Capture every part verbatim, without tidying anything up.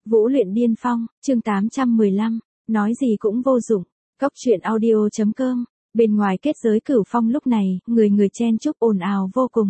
Vũ luyện điên phong, chương tám trăm mười lăm, nói gì cũng vô dụng. Cốc truyện audio chấm com. Bên ngoài kết giới Cửu Phong lúc này, người người chen chúc ồn ào vô cùng.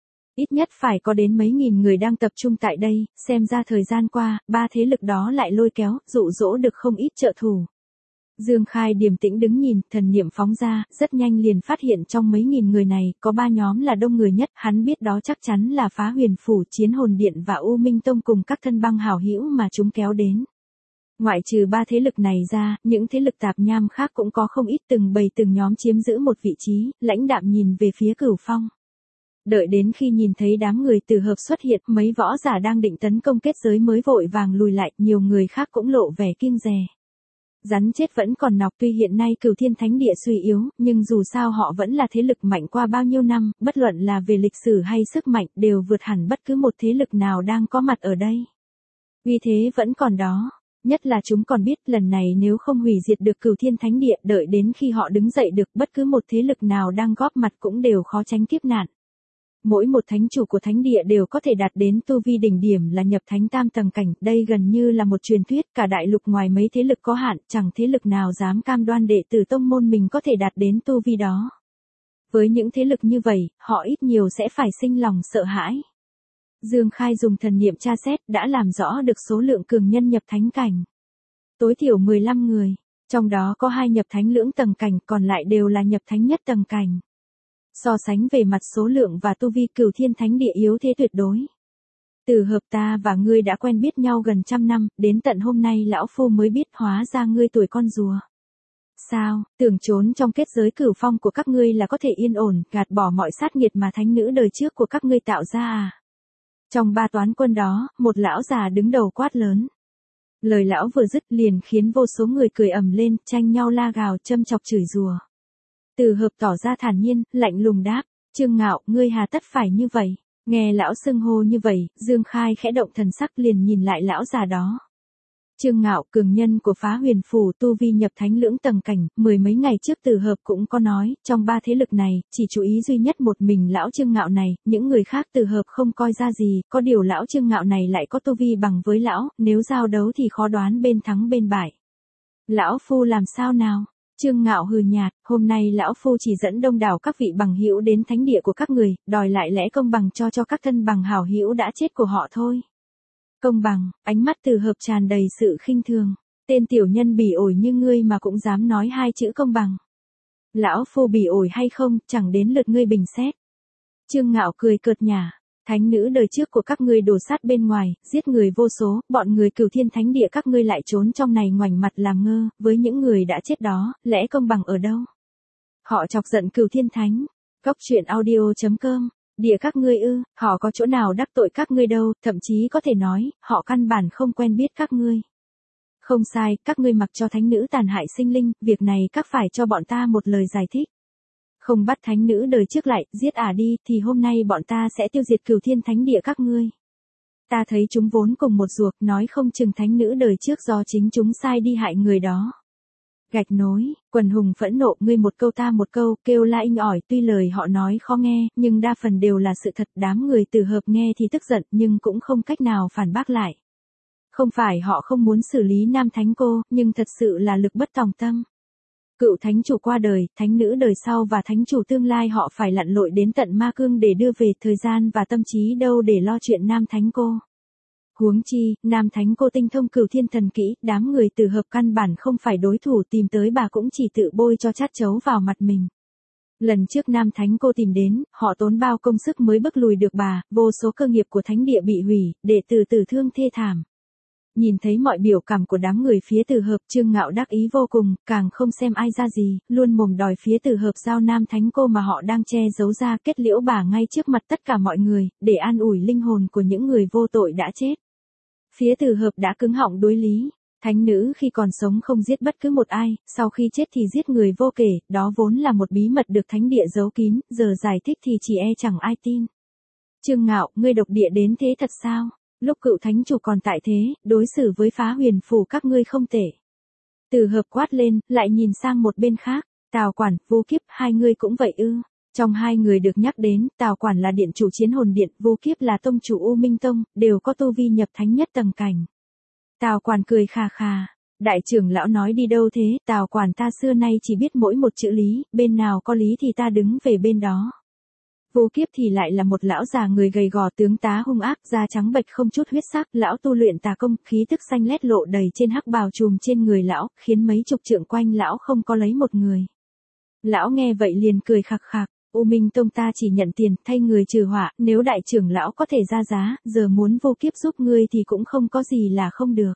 Ít nhất phải có đến mấy nghìn người đang tập trung tại đây, xem ra thời gian qua, ba thế lực đó lại lôi kéo, dụ dỗ được không ít trợ thủ. Dương Khai điềm tĩnh đứng nhìn, thần niệm phóng ra, rất nhanh liền phát hiện trong mấy nghìn người này, có ba nhóm là đông người nhất, hắn biết đó chắc chắn là Phá Huyền Phủ, Chiến Hồn Điện và U Minh Tông cùng các thân băng hảo hữu mà chúng kéo đến. Ngoại trừ ba thế lực này ra, những thế lực tạp nham khác cũng có không ít từng bầy từng nhóm chiếm giữ một vị trí, lãnh đạm nhìn về phía Cửu Phong. Đợi đến khi nhìn thấy đám người từ hợp xuất hiện, mấy võ giả đang định tấn công kết giới mới vội vàng lùi lại, nhiều người khác cũng lộ vẻ kiêng dè. Rắn chết vẫn còn nọc, tuy hiện nay Cửu Thiên Thánh Địa suy yếu, nhưng dù sao họ vẫn là thế lực mạnh qua bao nhiêu năm, bất luận là về lịch sử hay sức mạnh, đều vượt hẳn bất cứ một thế lực nào đang có mặt ở đây. Uy thế vẫn còn đó, nhất là chúng còn biết lần này nếu không hủy diệt được Cửu Thiên Thánh Địa, đợi đến khi họ đứng dậy được, bất cứ một thế lực nào đang góp mặt cũng đều khó tránh kiếp nạn. Mỗi một thánh chủ của thánh địa đều có thể đạt đến tu vi đỉnh điểm là nhập thánh tam tầng cảnh, đây gần như là một truyền thuyết, cả đại lục ngoài mấy thế lực có hạn, chẳng thế lực nào dám cam đoan đệ tử tông môn mình có thể đạt đến tu vi đó. Với những thế lực như vậy, họ ít nhiều sẽ phải sinh lòng sợ hãi. Dương Khai dùng thần niệm tra xét đã làm rõ được số lượng cường nhân nhập thánh cảnh. Tối thiểu mười lăm người, trong đó có hai nhập thánh lưỡng tầng cảnh, còn lại đều là nhập thánh nhất tầng cảnh. So sánh về mặt số lượng và tu vi, Cửu Thiên Thánh Địa yếu thế tuyệt đối. Từ hợp ta và ngươi đã quen biết nhau gần trăm năm, đến tận hôm nay lão phu mới biết hóa ra ngươi tuổi con rùa. Sao, tưởng trốn trong kết giới Cửu Phong của các ngươi là có thể yên ổn, gạt bỏ mọi sát nghiệt mà thánh nữ đời trước của các ngươi tạo ra à? Trong ba toán quân đó, một lão già đứng đầu quát lớn. Lời lão vừa dứt liền khiến vô số người cười ầm lên, tranh nhau la gào châm chọc chửi rủa. Từ hợp tỏ ra thản nhiên, lạnh lùng đáp, Trương Ngạo, ngươi hà tất phải như vậy. Nghe lão xưng hô như vậy, Dương Khai khẽ động thần sắc liền nhìn lại lão già đó. Trương Ngạo, cường nhân của Phá Huyền Phủ, tu vi nhập thánh lưỡng tầng cảnh, mười mấy ngày trước Từ hợp cũng có nói, trong ba thế lực này, chỉ chú ý duy nhất một mình lão Trương Ngạo này, những người khác Từ hợp không coi ra gì, có điều lão Trương Ngạo này lại có tu vi bằng với lão, nếu giao đấu thì khó đoán bên thắng bên bại. Lão phu làm sao nào? Trương Ngạo hừ nhạt, hôm nay lão phu chỉ dẫn đông đảo các vị bằng hữu đến thánh địa của các người, đòi lại lẽ công bằng cho cho các thân bằng hảo hữu đã chết của họ thôi. Công bằng, ánh mắt Từ hợp tràn đầy sự khinh thường. Tên tiểu nhân bỉ ổi như ngươi mà cũng dám nói hai chữ công bằng. Lão phu bỉ ổi hay không, chẳng đến lượt ngươi bình xét. Trương Ngạo cười cợt nhả. Thánh nữ đời trước của các ngươi đổ sát bên ngoài, giết người vô số, bọn người Cửu Thiên Thánh Địa các ngươi lại trốn trong này ngoảnh mặt làm ngơ, với những người đã chết đó, lẽ công bằng ở đâu? Họ chọc giận Cửu Thiên Thánh. Cốc truyện audio chấm com. Địa các ngươi ư, họ có chỗ nào đắc tội các ngươi đâu, thậm chí có thể nói, họ căn bản không quen biết các ngươi. Không sai, các ngươi mặc cho thánh nữ tàn hại sinh linh, việc này các phải cho bọn ta một lời giải thích. Không bắt thánh nữ đời trước lại, giết ả đi, thì hôm nay bọn ta sẽ tiêu diệt Cửu Thiên Thánh Địa các ngươi. Ta thấy chúng vốn cùng một ruột, nói không chừng thánh nữ đời trước do chính chúng sai đi hại người đó. Gạch nối, quần hùng phẫn nộ, ngươi một câu ta một câu, kêu la inh ỏi, tuy lời họ nói khó nghe, nhưng đa phần đều là sự thật, đám người Từ hợp nghe thì tức giận, nhưng cũng không cách nào phản bác lại. Không phải họ không muốn xử lý Nam Thánh Cô, nhưng thật sự là lực bất tòng tâm. Cựu thánh chủ qua đời, thánh nữ đời sau và thánh chủ tương lai họ phải lặn lội đến tận Ma Cương để đưa về, thời gian và tâm trí đâu để lo chuyện Nam Thánh Cô. Huống chi, Nam Thánh Cô tinh thông Cửu Thiên thần kỹ, đám người Từ hợp căn bản không phải đối thủ, tìm tới bà cũng chỉ tự bôi cho chát chấu vào mặt mình. Lần trước Nam Thánh Cô tìm đến, họ tốn bao công sức mới bức lùi được bà, vô số cơ nghiệp của thánh địa bị hủy, đệ tử tử thương thê thảm. Nhìn thấy mọi biểu cảm của đám người phía Từ hợp, Trương Ngạo đắc ý vô cùng, càng không xem ai ra gì, luôn mồm đòi phía Từ hợp giao Nam Thánh Cô mà họ đang che giấu ra, kết liễu bà ngay trước mặt tất cả mọi người, để an ủi linh hồn của những người vô tội đã chết. Phía Từ hợp đã cứng họng đối lý, thánh nữ khi còn sống không giết bất cứ một ai, sau khi chết thì giết người vô kể, đó vốn là một bí mật được thánh địa giấu kín, giờ giải thích thì chỉ e chẳng ai tin. Trương Ngạo, ngươi độc địa đến thế thật sao? Lúc Cựu thánh chủ còn tại thế, đối xử với Phá Huyền Phủ các ngươi không tệ. Từ hợp quát lên, lại nhìn sang một bên khác, Tào Quản, Vô Kiếp, hai người cũng vậy ư? Trong hai người được nhắc đến, Tào Quản là điện chủ Chiến Hồn Điện, Vô Kiếp là tông chủ U Minh Tông, đều có tu vi nhập thánh nhất tầng cảnh. Tào quản cười khà khà. Đại trưởng lão nói đi đâu thế, Tào quản ta xưa nay chỉ biết mỗi một chữ lý, bên nào có lý thì ta đứng về bên đó. Vô Kiếp thì lại là một lão già người gầy gò tướng tá hung ác, da trắng bệch không chút huyết sắc, lão tu luyện tà công, khí tức xanh lét lộ đầy trên hắc bào trùm trên người lão, khiến mấy chục trượng quanh lão không có lấy một người. Lão nghe vậy liền cười khạc khạc, U Minh Tông ta chỉ nhận tiền, thay người trừ họa, nếu đại trưởng lão có thể ra giá, giờ muốn Vô Kiếp giúp ngươi thì cũng không có gì là không được.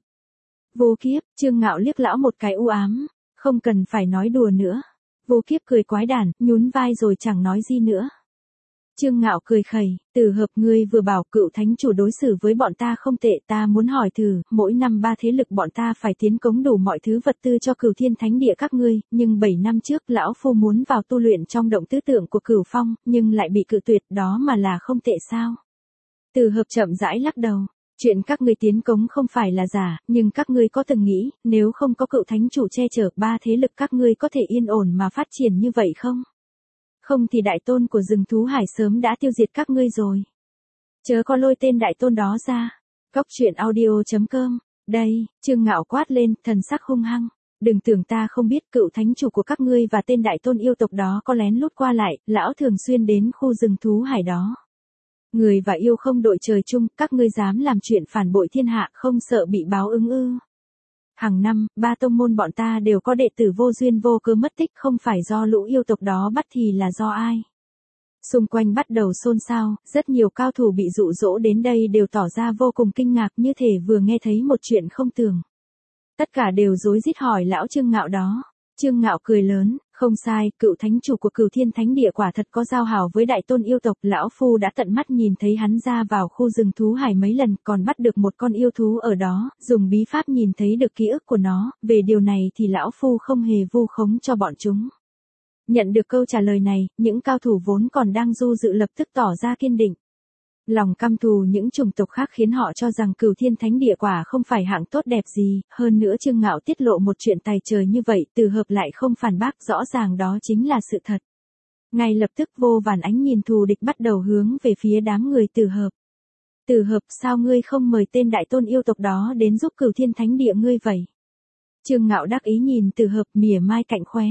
Vô Kiếp, Trương Ngạo liếc lão một cái u ám, không cần phải nói đùa nữa. Vô Kiếp cười quái đản, nhún vai rồi chẳng nói gì nữa. Trương Ngạo cười khẩy, Từ Hợp ngươi vừa bảo cựu thánh chủ đối xử với bọn ta không tệ, ta muốn hỏi thử, mỗi năm ba thế lực bọn ta phải tiến cống đủ mọi thứ vật tư cho cửu thiên thánh địa các ngươi, nhưng bảy năm trước lão phu muốn vào tu luyện trong động tứ tượng của cửu phong, nhưng lại bị cự tuyệt, đó mà là không tệ sao? Từ Hợp chậm rãi lắc đầu. Chuyện các ngươi tiến cống không phải là giả, nhưng các ngươi có từng nghĩ, nếu không có cựu thánh chủ che chở, ba thế lực các ngươi có thể yên ổn mà phát triển như vậy không? Không thì đại tôn của rừng thú hải sớm đã tiêu diệt các ngươi rồi. Chớ có lôi tên đại tôn đó ra. Cóc truyện audio chấm com. Đây, Trương Ngạo quát lên, thần sắc hung hăng. Đừng tưởng ta không biết cựu thánh chủ của các ngươi và tên đại tôn yêu tộc đó có lén lút qua lại, lão thường xuyên đến khu rừng thú hải đó. Người và yêu không đội trời chung, các ngươi dám làm chuyện phản bội thiên hạ, không sợ bị báo ứng ư? Hàng năm, ba tông môn bọn ta đều có đệ tử vô duyên vô cớ mất tích, không phải do lũ yêu tộc đó bắt thì là do ai? Xung quanh bắt đầu xôn xao, rất nhiều cao thủ bị dụ dỗ đến đây đều tỏ ra vô cùng kinh ngạc, như thể vừa nghe thấy một chuyện không tưởng. Tất cả đều rối rít hỏi lão Trương Ngạo đó. Trương Ngạo cười lớn, không sai, cựu thánh chủ của cửu thiên thánh địa quả thật có giao hảo với đại tôn yêu tộc, lão phu đã tận mắt nhìn thấy hắn ra vào khu rừng thú hải mấy lần, còn bắt được một con yêu thú ở đó, dùng bí pháp nhìn thấy được ký ức của nó, về điều này thì lão phu không hề vu khống cho bọn chúng. Nhận được câu trả lời này, những cao thủ vốn còn đang du dự lập tức tỏ ra kiên định. Lòng căm thù những chủng tộc khác khiến họ cho rằng cửu thiên thánh địa quả không phải hạng tốt đẹp gì, hơn nữa Trương Ngạo tiết lộ một chuyện tài trời như vậy, Từ Hợp lại không phản bác, rõ ràng đó chính là sự thật. Ngay lập tức vô vàn ánh nhìn thù địch bắt đầu hướng về phía đám người Từ Hợp. Từ Hợp, sao ngươi không mời tên đại tôn yêu tộc đó đến giúp cửu thiên thánh địa ngươi vậy? Trương Ngạo đắc ý nhìn Từ Hợp mỉa mai cạnh khóe.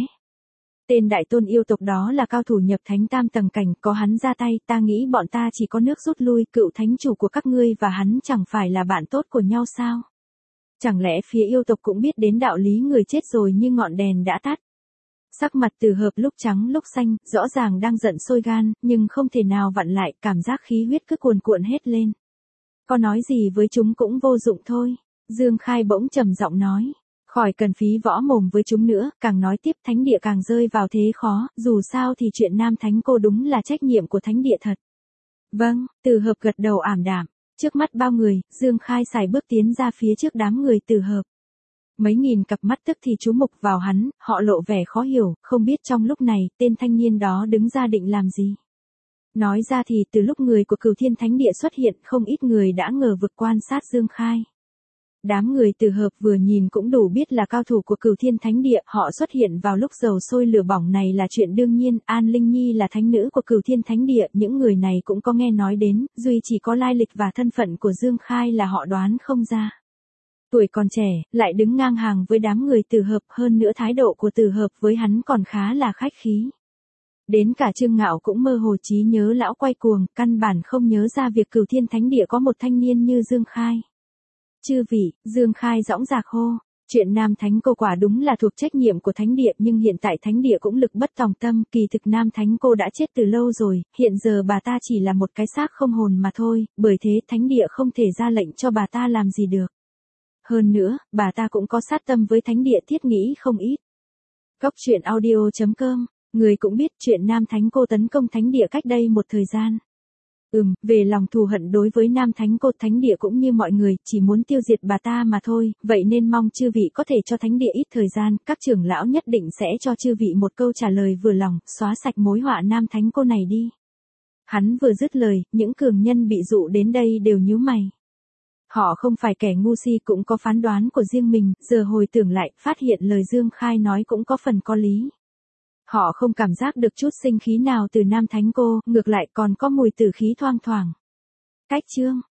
Tên đại tôn yêu tộc đó là cao thủ nhập thánh tam tầng cảnh, có hắn ra tay, ta nghĩ bọn ta chỉ có nước rút lui, cựu thánh chủ của các ngươi và hắn chẳng phải là bạn tốt của nhau sao? Chẳng lẽ phía yêu tộc cũng biết đến đạo lý người chết rồi như ngọn đèn đã tắt? Sắc mặt Từ Hợp lúc trắng lúc xanh, rõ ràng đang giận sôi gan, nhưng không thể nào vặn lại, cảm giác khí huyết cứ cuồn cuộn hết lên. Có nói gì với chúng cũng vô dụng thôi. Dương Khai bỗng trầm giọng nói. Khỏi cần phí võ mồm với chúng nữa, càng nói tiếp thánh địa càng rơi vào thế khó, dù sao thì chuyện Nam Thánh Cô đúng là trách nhiệm của thánh địa thật. Vâng, Từ Hợp gật đầu ảm đạm. Trước mắt bao người, Dương Khai xài bước tiến ra phía trước đám người Từ Hợp. Mấy nghìn cặp mắt tức thì chú mục vào hắn, họ lộ vẻ khó hiểu, không biết trong lúc này, tên thanh niên đó đứng ra định làm gì. Nói ra thì từ lúc người của cửu thiên thánh địa xuất hiện, không ít người đã ngờ vực quan sát Dương Khai. Đám người Từ Hợp vừa nhìn cũng đủ biết là cao thủ của cửu thiên thánh địa, họ xuất hiện vào lúc dầu sôi lửa bỏng này là chuyện đương nhiên, An Linh Nhi là thánh nữ của cửu thiên thánh địa, những người này cũng có nghe nói đến, duy chỉ có lai lịch và thân phận của Dương Khai là họ đoán không ra. Tuổi còn trẻ, lại đứng ngang hàng với đám người Từ Hợp, hơn nữa thái độ của Từ Hợp với hắn còn khá là khách khí. Đến cả Trương Ngạo cũng mơ hồ trí nhớ lão quay cuồng, căn bản không nhớ ra việc cửu thiên thánh địa có một thanh niên như Dương Khai. Chư vị, Dương Khai dõng dạc hô, chuyện Nam Thánh Cô quả đúng là thuộc trách nhiệm của thánh địa, nhưng hiện tại thánh địa cũng lực bất tòng tâm, kỳ thực Nam Thánh Cô đã chết từ lâu rồi, hiện giờ bà ta chỉ là một cái xác không hồn mà thôi, bởi thế thánh địa không thể ra lệnh cho bà ta làm gì được. Hơn nữa, bà ta cũng có sát tâm với thánh địa, thiết nghĩ không ít. Cóc truyện audio chấm com, người cũng biết chuyện Nam Thánh Cô tấn công thánh địa cách đây một thời gian. Ừm, về lòng thù hận đối với Nam Thánh Cô, thánh địa cũng như mọi người, chỉ muốn tiêu diệt bà ta mà thôi, vậy nên mong chư vị có thể cho thánh địa ít thời gian, các trưởng lão nhất định sẽ cho chư vị một câu trả lời vừa lòng, xóa sạch mối họa Nam Thánh Cô này đi. Hắn vừa dứt lời, những cường nhân bị dụ đến đây đều nhíu mày. Họ không phải kẻ ngu si, cũng có phán đoán của riêng mình, giờ hồi tưởng lại, phát hiện lời Dương Khai nói cũng có phần có lý. Họ không cảm giác được chút sinh khí nào từ Nam Thánh Cô, ngược lại còn có mùi tử khí thoang thoảng. Cách chương